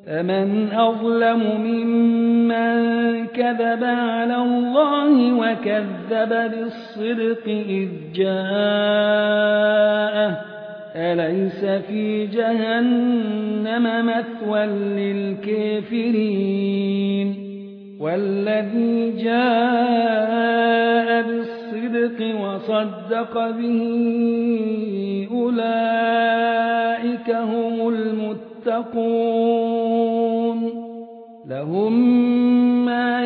فمن أظلم ممن كذب على الله وكذب بالصدق إذ جاءه أليس في جهنم مثوى للكافرين والذي جاء بالصدق وصدق به أولئك هم المتقون لهم ما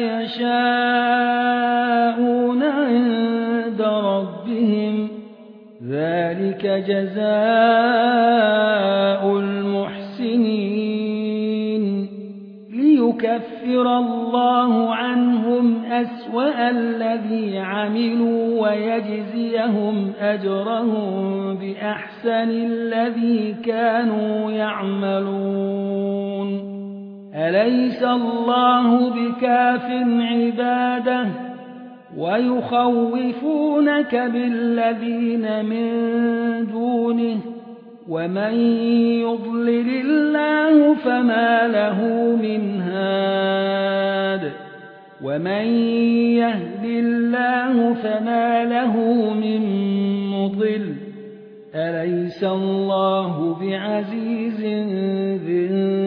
يشاءون عند ربهم ذلك جزاء المحسنين ليكفر الله عنهم أسوأ الذي عملوا ويجزيهم أجرهم بأحسن الذي كانوا يعملون أليس الله بكاف عباده ويخوفونك بالذين من دونه ومن يضلل الله فما له من هاد ومن يهد الله فما له من مضل أليس الله بعزيز ذي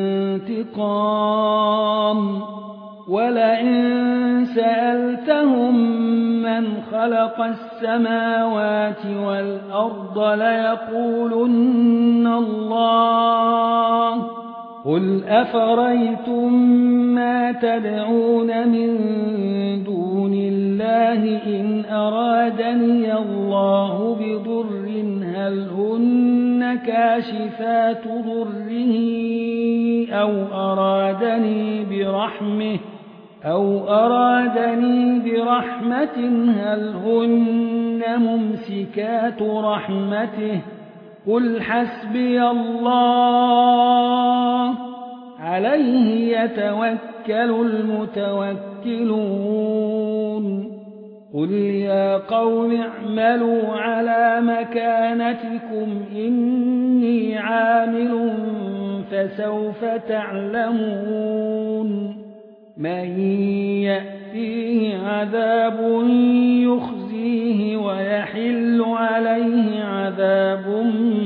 انتقام ولئن سألتهم من خلق السماوات والأرض ليقولن الله قل أفريتم ما تدعون من دون الله إن أرادني الله بضر هل هن كاشفات ضره أو أرادني برحمة هل هن ممسكات رحمته قل حسبي الله عليه يتوكل المتوكلون قل يا قوم اعملوا على مكانتكم إني عامل فسوف تعلمون من يأتيه عذاب يخزيه ويحل عليه عذاب